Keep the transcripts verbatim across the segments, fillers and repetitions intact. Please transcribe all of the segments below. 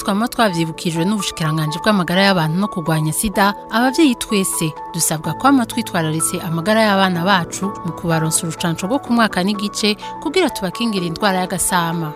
twama twavyibukijwe n'ubushikiranganje bw'amagara y'abantu no kurwanya sida, abavyeyi twese dusabwa kwama twitwararitse amagara y'abana bacu mu kubaronsa urucanco rwo ku mwaka n'igice kugira tubakingira indwara y'agasama.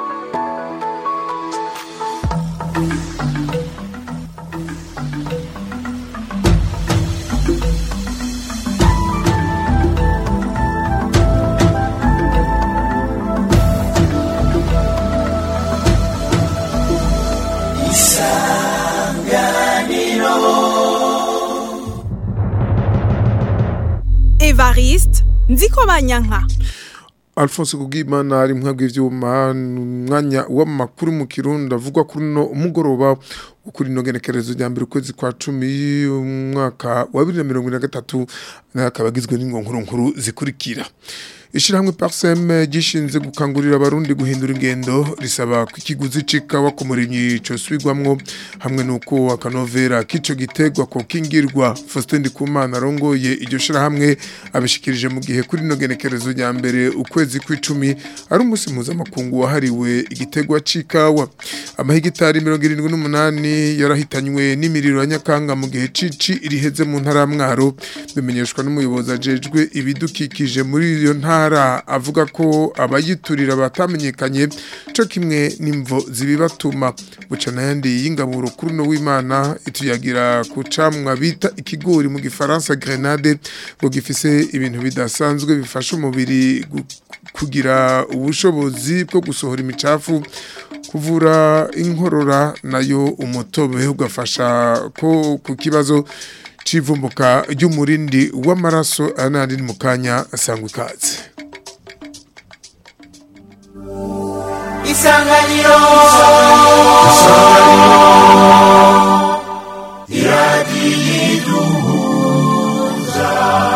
Evariste Nzikobanyanka. Alphonse Kugimana ari mwabwe ivyuma mwanya w'amakuru mu Kirundi avugwa kuri no umugoroba ukuri no genekerezo rya mbere kwezi kwa cumi umwaka wa bibiri na mirongo ine na gatatu nakabagizwe n'ingonkuru nkuru zikurikira. Ishirahamwe Parsem gishinze gukangurira abarundi guhindura ingendo risaba ko ikiguzi cikawa ku murimyi cyo swigwamwo hamwe nuko akanovera kico gitegwa ko kingirwa. Faustin Ndikumana rongoye iryo shirahamwe abishikirije mu gihe kuri no genekerezo rya mbere ukwezi kw'icumi ari umunsi mpuzamakungu wahariwe igitegwa cikawa. Amahigitari mirongo irindwi n'umunani yarahitanywe n'imiriro ya Nyakanga mu gihe cici iriheze mu ntara ya Mwaro, bimenyeshwa n'umuyobozi ajejwe ibidukikije muri iyo ntara. Avuga ko abayiturira batamenyekanye cyo kimwe n'imvo zibibatuma. Buca nayandi y'ingaburo kuri no w'Imana ituyagira ku camwa bita ikigori mu gifaransa grenade ngo gifise ibintu bidasanzwe bifasha umubiri kugira ubushobozi bwo gusohora imicafu, kuvura inkorora, nayo umutobe ugafasha ko ku kibazo civumbuka ry'umurindi w'amaraso anandi mu kanya asangwa ikaze. Isanganiro iradiyiduhuza.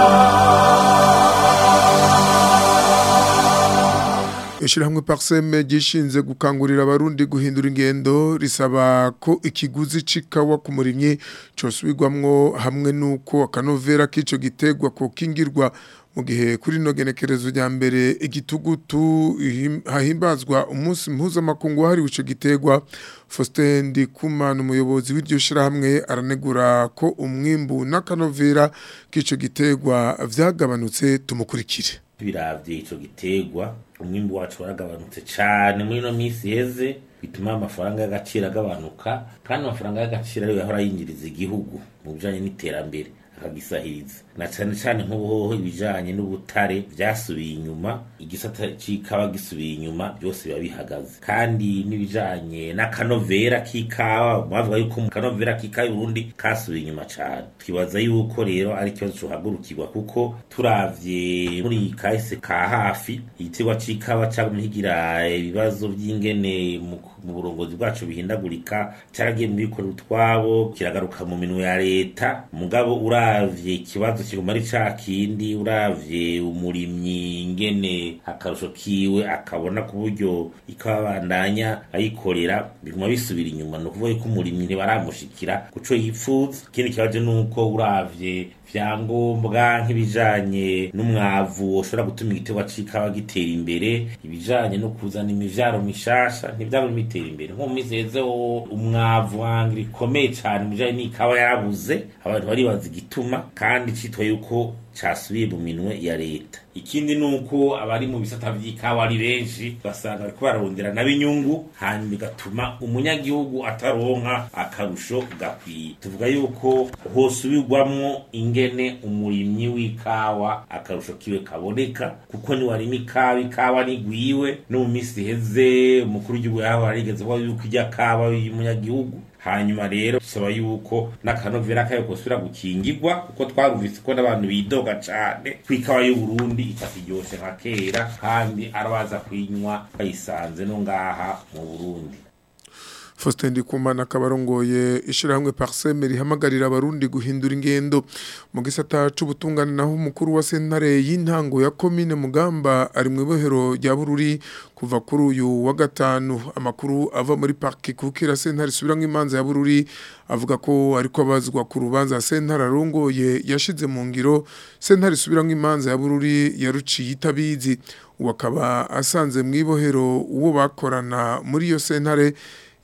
Ishirahamwe Parsem gishinze gukangurira abarundi guhindura ingendo risaba ko ikiguzi cikawa ku murimyi cosubirwamwo hamwe nuko akanovera kico gitegwa ko kingirwa. Mu gihe kuri no genekerezo rya mbere igitugutu hahimbazwa umunsi mpuzamakungu wahariwe ico gitegwa. Faustin Ndikumana umuyobozi w'iryo shirahamwe aranegura ko umwimbu n'akanovera kico gitegwa vyagabanutse. Tumukurikire. Biravye ico gitegwa umwimbu wacu waragabanutse cyane muri no misi heze, bituma amafaranga y'agaciro agabanuka, kandi amafaranga y'agaciro ariyo yahora yinjiriza igihugu mu bijanye n'iterambere akagisahiriza, na cyane cyane nk'ubuhoho ibijanye n'ubutare vyasubiye inyuma, igisata c'ikawa gisubiye inyuma, byose biba bihagaze. Kandi n'ibijanye n'akanovera k'ikawa bavuga yuko mu kanovera k'ikawa Burundi kasubiye inyuma cyane. Twibaza yuko rero ari ikibazo cohagurukirwa, kuko turavye muri kahise ka hafi igitegwa c'ikawa cyamuhigira ibibazo by'ingene mu burongozi bwacu bihindagurika, cyaragiye mu bikorwa utwabo kiragaruka mu minwe ya leta. Mugabo uravye ikibazo kiguma ari ca kindi, uravye umurimyi ingene akarusho kiwe akabona ku buryo ikabandanya ayikorera biguma bisubira inyuma, no kuvuga ko umurimyi ntibaramushikira kuco yipfuza. Ikindi kibazo nuko uravye vyangombwa nk'ibijanye n'umwavu ushobora gutuma igiterwa c'ikawa gitera imbere, ibijanye no kuzana imivyaro mishasha ntivyaro bitera imbere. Nko mizezeho umwavu wangira ikomeye cyane mu bijanye n'ikawa yarabuze, abantu baribaza igituma, kandi citwa yuko casubiye mu minwe ya leta. Ikindi nuko abari mu bisata vy'ikawa ari benshi, basanga bariko bararondera nabinyungu, hanyuma bigatuma umunyagihugu ataronka akarusho gakwiye. Tuvuga yuko hosubirwamwo ingene umurimyi w'ikawa akarusho kiwe kaboneka, kuko ni warimi ikawa ikawa nigwiwe. No mu misi heze umukuru w'igihugu yaho arigeze ko yuko ijya kawa y'umunyagihugu. Hanyuma rero bisaba yuko n'akanovera kayo kosubira gukingirwa, kuko twarumvise ko n'abantu bidoga cyane kwikawa y'u Burundi itakiryoshe nka kera, kandi arabaza kwinywa bayisanze no ngaha mu Burundi. Faustin Ndikumana kabarongoye ishirahamwe Parsem rihamagarira abarundi guhindura ingendo. Mu gisata c'ubutungane naho umukuru wa sentare y'intango ya komine Mugamba ari mu ibohero rya Bururi kuva kuri uyu wa gatanu. Amakuru ava muri parki kukira sentare subiramwe imanza ya Bururi avuga ko ariko abazwa ku rubanza sentare arongoye yashize mu ngiro. Sentare subiramwe imanza ya Bururi yaruciye itabizi, uwakaba asanze mu ibohero uwo bakorana muri iyo sentare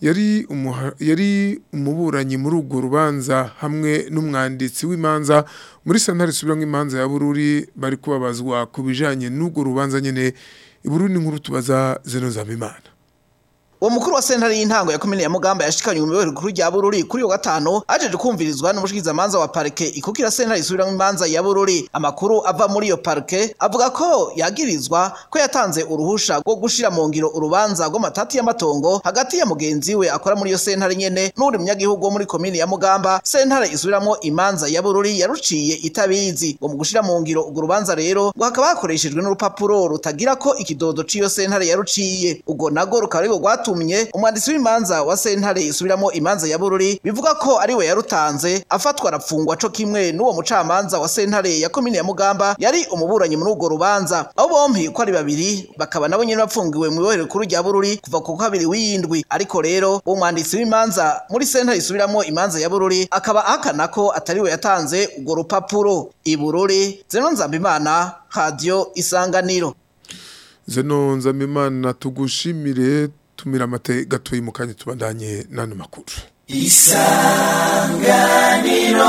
yari umuha, yari umuburanyi muri urwo rubanza hamwe n'umwanditsi w'imanza muri sentare isubiramwo imanza ya Bururi bari kubabazwa kubijanye n'urwo rubanza nyene iburuni nkuru tubaza Zeno Zamimana. Uwo mukuru wa sentare y'intango ya komine ya Mugamba yashikanye mu mibereho kuri rya Bururi kuri yo gatano ajeje kumvirizwa n'umushikiza manza wa parke ikukira sentare isubiramwo imanza ya Bururi. Amakuru ava muri iyo parke avuga ko yagirizwa ko yatanze uruhusha rwo gushira mu ngiro urubanza rwo matati y'amatongo hagati ya mugenzi we akora muri iyo sentare nyene n'uri munyagihugu wo muri komine ya Mugamba. Sentare isubiramwo imanza ya Bururi yaruciye itabizi ngo mu gushira mu ngiro urwo rubanza rero ngo hakaba hakoreshejwe n'urupapuro rutagira ko ikidodo c'iyo sentare yaruciye. Ubwo nago rukaba rwo gwatu umwanditsi w'imanza wa sentare isubiramo imanza ya Bururi bivuga ko ari we yarutanze afatwa arafungwa co kimwe n'uwo mucamanza wa sentare ya komine ya Mugamba yari umuburanyi muri urwo rubanza. Abo bompi ko ari babiri bakaba nabo nyene bapfungiwe mu ibohero kuri rya Bururi kuva ku kabiri w'indwi. Ariko rero umwanditsi w'imanza muri sentare isubiramo imanza ya Bururi akaba ahakana ko atari we yatanze urwo rupapuro. I Bururi, Zeno Nzambimana, Radio Isanganiro. Zeno Nzambimana tugushimire. Tumira mate gatoyi mukanye tubandanye nano makuru. Isanganiro.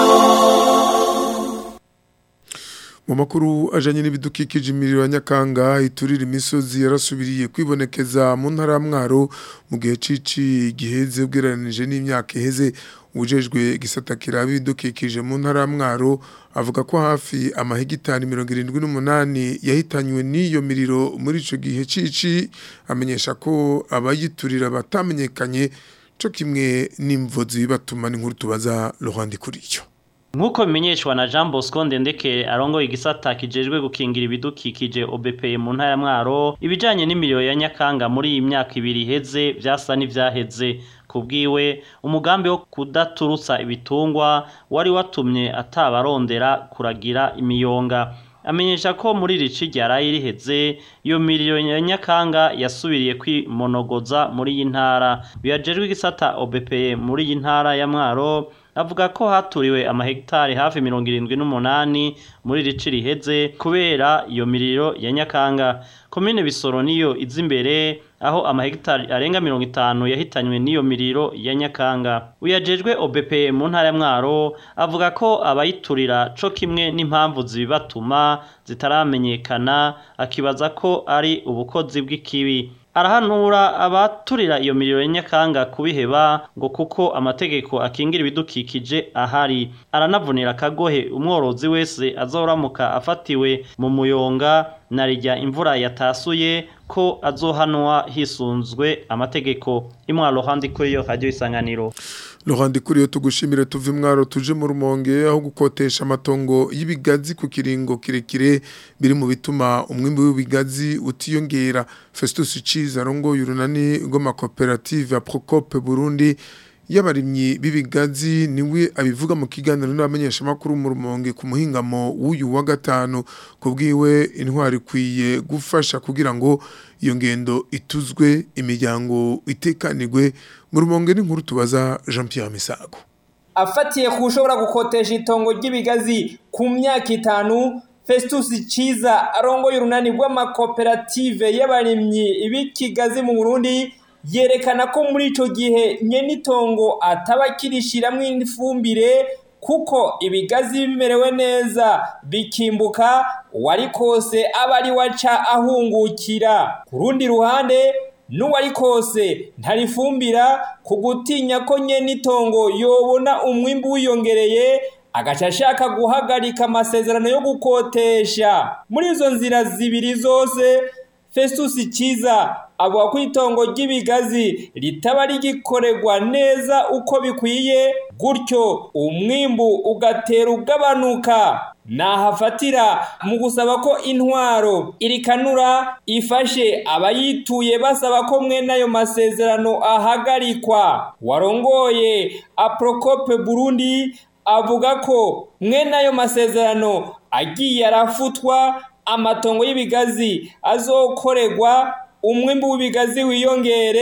Mu makuru ajanye n'ibidukikije imiriro ya Nyakanga iturira imisozi yarasubiriye kwibonekeza mu ntara ya Mwaro mu gihe cici giheze ubwiranije n'imyaka iheze. Ujejwe gisata kiraba ibidukikije mu ntara ya Mwaro avuga ko hafi amahegitari mirongo irindwi n'umunani yahitanywe n'iyo miriro muri ico gihe cici. Amenyesha ko abayiturira batamenyekanye co kimwe n'imvozi batuma n'inkuru tubaza Laurent Kuriyo. Nkuko bimenyeshwa na Jean Bosco Ndendeke arongo igisata kijejwe gukingira ibidukikije O B P mu ntara ya Mwaro, ibijanye n'imiriro ya Nyakanga muri iyi myaka ibiri iheze vyasa n'ivyaheze. Kubwiwe umugambi wo kudaturutsa ibitungwa wari watumye atabarondera kuragira imiyonga. Amenyesha ko muri rici ryaraye riheze iyo miriro ya Nyakanga yasubiriye kwimonogoza muri iyi ntara. Biyajejwe igisata O B P muri iyi ntara ya Mwaro avuga ko haturiwe amahegitari hafi mirongo irindwi n'umunani muri rici riheze kubera iyo miriro ya Nyakanga. Komine Bisoro niyo izi imbere aho amahegitari arenga mirongo itanu yahitanywe n'iyo miriro ya Nyakanga. Uyajejwe O B P mu ntara ya Mwaro avuga ko abayiturira co kimwe n'impamvu zibibatuma zitaramenyekana, akibaza ko ari ubukozi bw'ikibi. Arahanura abaturira iyo miriro ya Nyakanga kubiheba ngo kuko amategeko akingira ibidukikije ahari. Aranavunira kagohe umworozi wese azoramuka afatiwe mu muyonga narijya imvura yatasuye ko azohanwa hisunzwe amategeko. Imwaro handi kuri yo Radio Isanganiro. Laurent Kuriyo tugushimire tuve Mwaro tuje mu Rumonge aho gukotesha amatongo y'ibigazi ku kiringo kirekire biri mu bituma umwimbi w'ibigazi utiyongera. Festus Ciza rongo yurunani ngoma cooperative ya Procope Burundi y'abarimyi b'ibigazi niwe abivuga mu kiganiro n'abamenyesha makuru mu Rumonge ku muhingamo w'uyu wa gatanu. Kubwiwe intwari kwiye gufasha kugira ngo iyo ngendo ituzwe imiryango itekanirwe. Mu Rumonge n'inkuru tubaza Jean Pierre Misago. Afatiye kushobora gukotesha itongo ry'ibigazi ku myaka itanu, Festus Ciza arongo y'urunani rw'amakoperative y'abarimyi ibikigazi mu Burundi yerekana ko muri ico gihe nyenitongo atabakirishiramo ifumbire kuko ibigazi bimerewe neza bikimbuka wari kose abari waca ahungukira. Kurundi ruhande n'uwari kose ntarifumbira kugutinya ko nyenitongo yobona umwimbu wiyongereye agaca ashaka guhagarika amasezerano yo gukotesha. Muri izo nzira zibiri zose Festus Ciza avuga ko itongo ry'ibigazi ritaba rigikoregwa neza uko bikwiye, gutyo umwimbu ugatera ugabanuka. Nahafatira mu gusaba ko intwaro irikanura ifashe abayituye basaba ko mwene ayo masezerano ahagarikwa. Warongoye Procope Burundi avuga ko mwene ayo masezerano agiye arafutwa, amatongo y'ibigazi azokoregwa, umwimbu w'ibigazi wiyongere,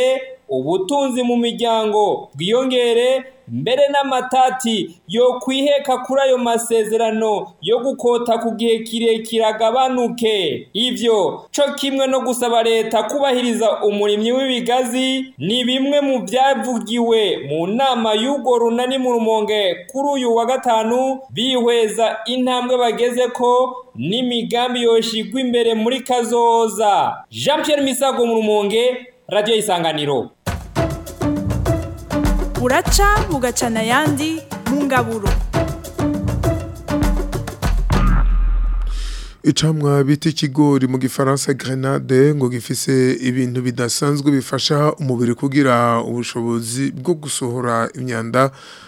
ubutunzi mu miryango bwiyongere mbere n'amatati yo kwiheka kuri ayo masezerano yo gukota ku gihe kirekire agabanuke. Ivyo co kimwe no gusaba leta kubahiriza umurimyi w'ibigazi ni bimwe mu byavugiwe mu nama y'ugo runani mu Rumonge kuri uyu wa gatanu, bihweza intambwe bageze ko n'imigambi yoshigwa imbere muri kazoza. Jean Pierre Misago mu Rumonge, Radio Isanganiro. Buraca bugacana yandi mu ngaburo. Icamwa bita ikigori mu gifaransa grenade ngo gifise ibintu bidasanzwe bifasha umubiri kugira ubushobozi bwo gusohora imyanda,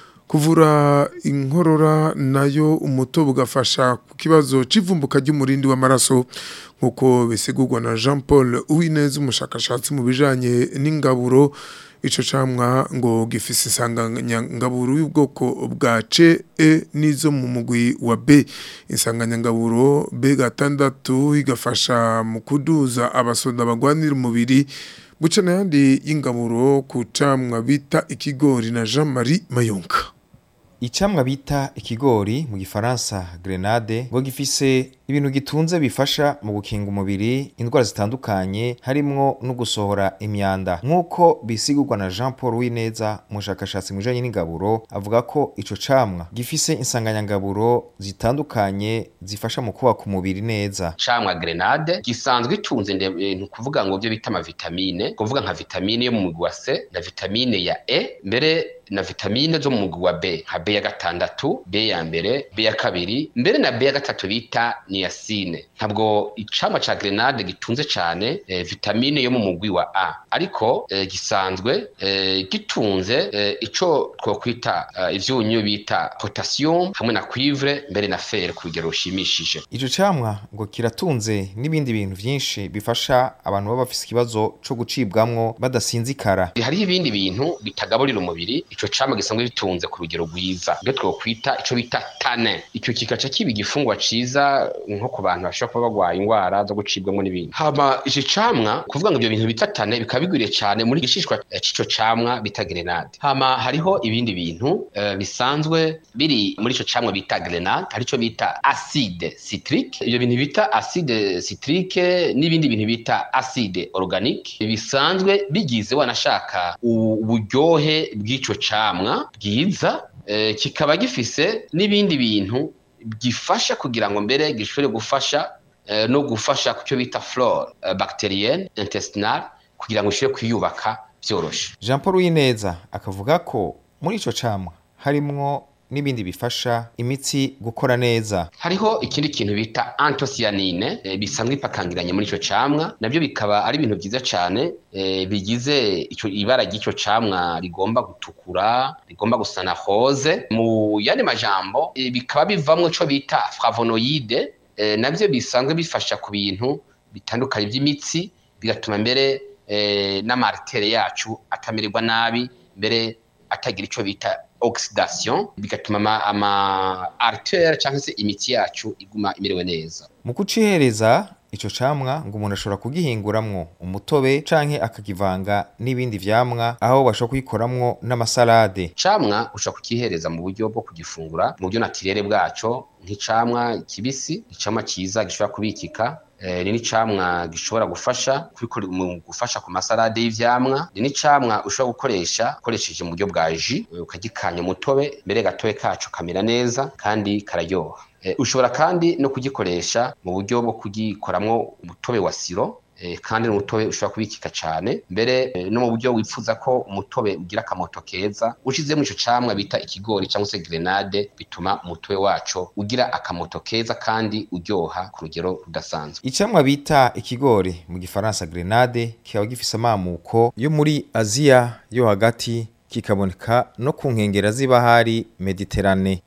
kuvura inkorora, nayo umutobe ugafasha ku kibazo c'ivumbuka ry'umurindi w'amaraso, nkuko bisigurwa na Jean Paul Uwineza, umushakashatsi mu bijanye n'ingaburo. Ico camwa ngo gifise insanganyangaburo y'ubwoko bwa C, E nizo mu mugwi wa B. Insanganyangaburo B gatandatu igafasha mu kuduza abasoda bagwanira umubiri. Bucana yandi y'ingaburo ku camwa bita ikigori na Jean-Marie Mayonka. Icamwa bita ikigori mu gifaransa grenade ngo gifise ibintu gitunze bifasha mu gukinga umubiri indwara zitandukanye harimwo no gusohora imyanda, nkuko bisigurwa na Jean Paul Uwineza, umushakashatsi mu bijanye n'ingaburo. Avuga ko ico camwa gifise insanganyangaburo zitandukanye zifasha mu kubaka umubiri neza. Camwa grenade gisanzwe itunze ibintu kuvuga ngo byo bita ama vitamine, kuvuga nka vitamine yo mu mugwi wa C na vitamine ya E, mbere na vitamine zo mu mugwi wa B, nka B ya gatandatu, B ya mbere, B ya kabiri, mbere na B ya gatatu bita niacine. Ntabwo icamwa ca grenade gitunze cyane eh, vitamine yo mu mugwi wa A, ariko eh, gisanzwe eh, gitunze eh, ico twokwita eh, ivyunyu bita potassium hamwe na cuivre, mbere na fer ku rugero rushimishije. Ico camwa ngo kiratunze n'ibindi bintu vyinshi bifasha abantu baba bafise ikibazo co gucibwamwo badasinzikara. Hari ibindi bintu bitagaburira umubiri ico camwa gisanzwe bitunze ku rugero rwiza, byo twokwita ico bita tannin. Icyo kikaca kiba igifungwa ciza nko ku bantu bashobora kuba bagwaye ingwara zo gucibwamo n'ibindi. Hama ico camwa kuvuga ngo ibyo bintu bita tannin bikabigwiriye cyane muri gishishwa c'ico camwa bita grenade. Hama hariho ibindi bintu uh, bisanzwe biri muri ico camwa bita grenade, harico bita acide citrique. Ibyo bintu bita acide citrique n'ibindi bintu bita acide organique bisanzwe bigize wanashaka uburyohe bw'ico camwa bwiza. Eh, kikaba gifise n'ibindi bintu gifasha kugira ngo mbere gishobore gufasha eh, no gufasha ku cyo bita flore eh, bacterienne intestinale kugira ngo ishobore kwiyubaka byoroshe. Jean Paul Uwineza akavuga ko muri ico camwa harimwo n'ibindi bifasha imitsi gukora neza. Hariho ikindi kintu bita anthocyanine e, bisanzwe ipakangiranye muri ico camwa, nabyo bikaba ari ibintu byiza cyane e, bigize ico ibara ry'ico camwa rigomba gutukura, rigomba gusa na rose. Mu yandi majambo e, bikaba bivamwe ico bita flavonoide e, nabyo bisanzwe bifasha ku bintu bitandukanye by'imitsi, bigatuma mbere e, n'amartere yacu atamererwa nabi, mbere atagira ico bita oxidation, bigatuma ama, ama artère cyangwa se imitsi yacu iguma imerewe neza. Mu kucihereza ico camwa ngo umuntu ashobora kugihinguramwo umutobe canke akakivanga n'ibindi vyamwa, aho bashobora kuyikoramwo n'amasalade. Camwa ushobora kukihereza mu buryo bwo kugifungura mu buryo natirere bwaco, nk'icamwa kibisi, icamwa ciza gishobora kubikika. Eh, ni icamwa gishobora gufasha mu gufasha ku masalade y'ivyamwa. Ni icamwa ushobora gukoresha ukoresheje mu buryo bwa jus, ukagikanya umutobe mbere gatoye kacu kamera neza kandi kararyoha. Eh, ushobora kandi no kugikoresha mu buryo bwo kugikoramwo umutobe wa siro. E, kandi n'umutobe ushobora kubikika cyane mbere e, no mu buryo wipfuza ko umutobe ugira akamoto keza, ushize mu ico camwa bita ikigori cyangwa se grenade, bituma umutobe wacu ugira akamoto keza kandi uryoha ku rugero rudasanzwe. Icamwa bita ikigori mu gifaransa grenade kikaba gifise amamuko yo muri Aziya yo hagati, kikaboneka no ku nkengera z'ibahari Mediterane.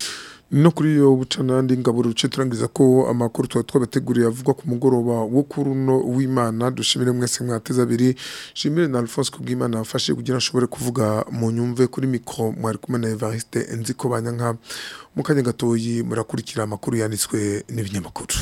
No kuri yo bucanandi ngaburo ruce turangiza ko amakuru twa twabateguriye avuga ku mugoroba wo kuruno w'Imana. Dushimire mwese mwateza abiri, shimire na Alphonse Kubwimana afashe kugira ashobore kuvuga mu nyumve kuri micro. Mwari kumwe na Evariste Nziko Banyanka. Mu kanya gatoyi murakurikira amakuru yanditswe n'ibinyamakuru.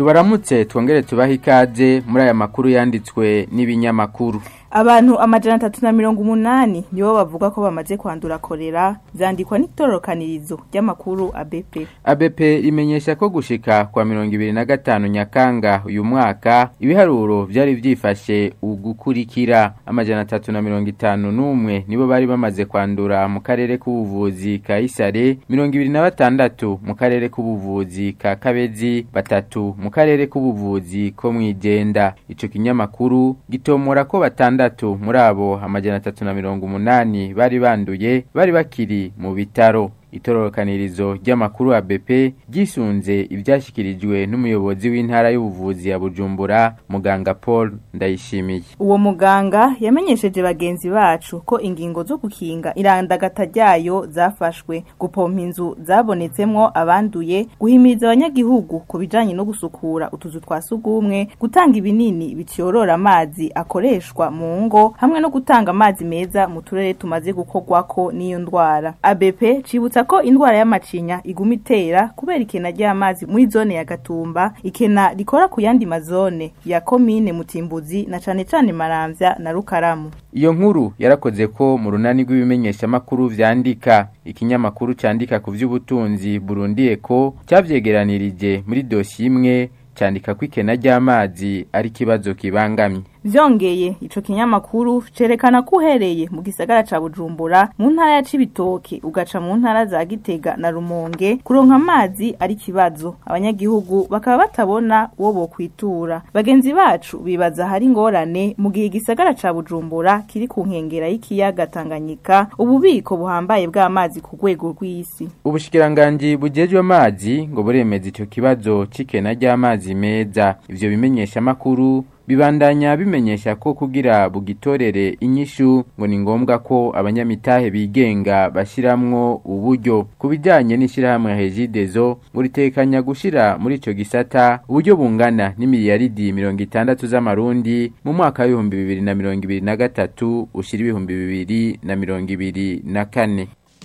tubaramutse twongere tubaha ikaze muri aya makuru yanditswe n'ibinyamakuru. Abantu amajana atatu na mirongo umunani nibo bavuga ko bamaze kwandura kolera vyandikwa n'itorokanirizo ry'amakuru A B P. A B P imenyesha ko gushika kwa mirongo ibiri na gatanu Nyakanga uyu mwaka ibiharuro vyari vyifashe ugukurikira amajana atatu na mirongo itanu n'umwe nibo bari bamaze kwandura mu karere k'ubuvuzi ka Isare, mirongo ibiri na batandatu mu karere k'ubuvuzi ka Kabezi, batatu mu karere k'ubuvuzi ko Mwijenda. Ico kinyamakuru gitomora ko batandatu muri abo amajana atatu na mirongo umunani bari banduye bari bakiri mu bitaro. Itorokanirizo ry'amakuru A B P gisunze ivyashikirijwe n'umuyobozi w'intara y'ubuvuzi ya Bujumbura, muganga Paul Ndayishimiye. Uwo muganga yamenyesheje bagenzi bacu ko ingingo zo gukinga irandagata ryayo zafashwe, gupompa inzu zabonetsemwo abanduye, guhimiriza abanyagihugu kubijanye no gusukura utuzu twa sugumwe, gutanga ibinini bitiyorora amazi akoreshwa mu ngo, hamwe no gutanga amazi meza mu turere tumaze gukorwako n'iyo ndwara. A B P cibutsa ko indwara y'amacinya iguma itera kubera ikena ry'amazi muri zone ya Gatumba, ikena rikora ku yandi mazone ya komine Mutimbuzi na cane cane Maramvya na Rukaramu. Iyo nkuru yarakoze ko mu runani rw'ibimenyesha makuru vyandika. Ikinyamakuru candika ku vy'ubutunzi Burundi Eco cyavyegeranirije muri dossier imwe candika ko ikena ry'amazi ari kibazo kibangamye. Vyongeye ico kinyamakuru cerekana ko uhereye mu gisagara ca Bujumbura mu ntara ya Cibitoke ugaca mu ntara za Gitega na Rumonge kuronka amazi ari kibazo, abanyagihugu bakaba batabona uwo bokwitura. Bagenzi bacu bibaza hari ngorane mu gihe gisagara ca Bujumbura kiri ku nkengera y'ikiyaga Tanganyika, ububiko buhambaye bw'amazi ku rwego rw'isi. Ubushikiranganje bujejwe amazi ngo buremeza ico kibazo cikena ry'amazi meza. Ivyo bimenyesha makuru bibandanya bimenyesha ko kugira bugitorere inyishu ngo ni ngombwa ko abanyamitahe bigenga bashiramwo uburyo. Kubijanye n'ishirahamwe Hejidezo buritekanya gushira muri ico gisata uburyo bungana n'imiliyaridi mirongo itandatu z'amarundi mu mwaka w'ibihumbi bibiri na mirongo ibiri na gatatu ushira ibihumbi bibiri na mirongo ibiri na kane.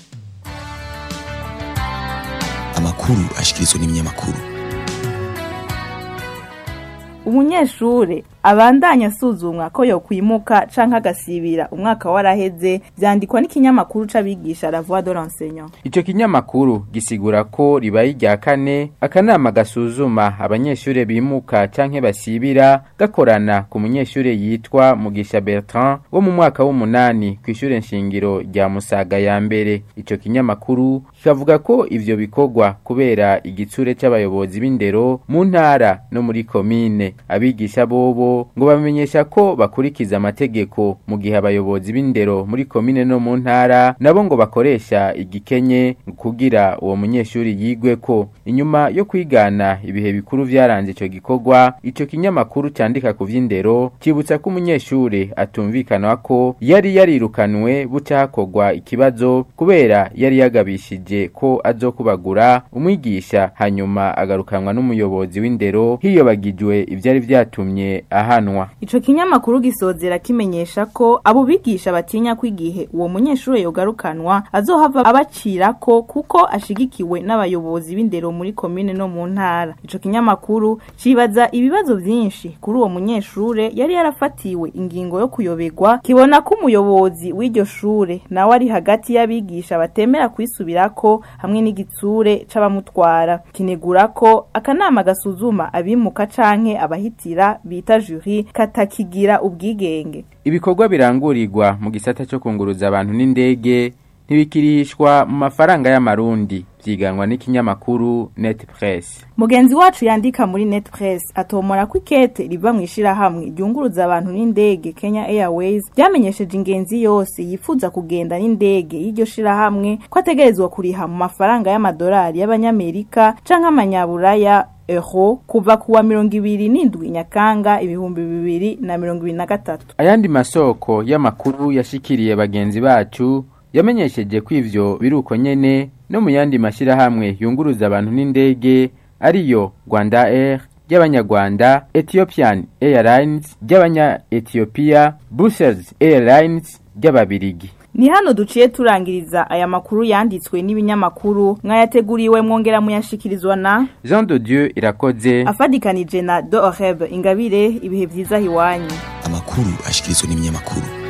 Amakuru ashikirizwa n'ibinyamakuru. Umunyeshure abandanya asuzumwa ko yo kwimuka canka gasibira umwaka waraheze vyandikwa n'ikinyamakuru c'abigisha La Voix de l'enseignant. Ico kinyamakuru gisigura ko ribaye rya kane akanama gasuzuma abanyeshure bimuka canke basibira gakorana ku munyeshure yitwa Mugisha Bertrand wo mu mwaka w'umunani kw'ishure nshingiro rya Musaga ya mbere. Ico kinyamakuru kikavuga ko ivyo bikorwa kubera igitsure c'abayobozi b'indero mu ntara no muri komine. Abigisha bobo ngo bamenyesha ko bakurikiza amategeko mu gihe abayobozi b'indero muri komine no mu ntara nabo ngo bakoresha igikenye kugira uwo munyeshuri yigwe ko. Inyuma yo kwigana ibihe bikuru vyaranze ico gikorwa, ico kinyamakuru candika ku vy'indero kibutsa ko umunyeshuri atumvikana ko yari yarirukanwe buca hakorwa ikibazo kubera yari yagabishije ko azokubagura umwigisha, hanyuma agarukanwa n'umuyobozi w'indero hiyobagijwe ivyari vyatumye ahanwa. Ico kinyamakuru gisozera kimenyesha ko abo bigisha batinya kwigihe uwo munyeshure yogarukanwa azohava abacirako kuko ashigikiwe n'abayobozi b'indero muri komine no mu ntara. Ico kinyamakuru cibaza ibibazo vyinshi kuri uwo munyeshure yari yarafatiwe ingingo yo kuyobegwa, kibona ko umuyobozi w'iryo shure nawe ari hagati y'abigisha batemera kwisubirako hamwe n'igitsure c'abamutwara. Kinegura ko akanama gasuzuma abimuka canke abahitira bita jury katakigira ubwigenge. Ibikorwa birangurirwa mu gisata cyo kunguruza abantu n'indege ntibikirishwa mu mafaranga y'amarundi, vyiganwa n'ikinyamakuru Net Press. Mugenzi wacu yandika muri Net Press atomora ko ikete riva mu ishirahamwe ryunguruza abantu n'indege Kenya Airways byamenyesheje ingenzi yose yifuza kugenda n'indege y'iryo shirahamwe ko ategerezwa kuriha mu mafaranga y'amadolari y'abanyamerika canke amanyaburaya euro kuva kuwa mirongo ibiri n'indwi Nyakanga ibihumbi bibiri na mirongo ibiri na gatatu. Ayandi masoko y'amakuru yashikiriye bagenzi bacu yamenyesheje ko ivyo biruko nyene no mu yandi mashirahamwe yunguruza abantu n'indege ariyo Rwanda Air, ry'abanyarwanda, Ethiopian Airlines ry'abanya Ethiopia, Brussels Airlines ry'ababirigi. Ni hano duciye turangiriza aya makuru yanditswe n'ibinyamakuru mwayateguriwe mwongera muyashikirizwa na Jean de Dieu Irakoze afadikanije na Doheb Ingabire. Ibihe vyiza hiwanyu. Amakuru ashikirizwa n'ibinyamakuru.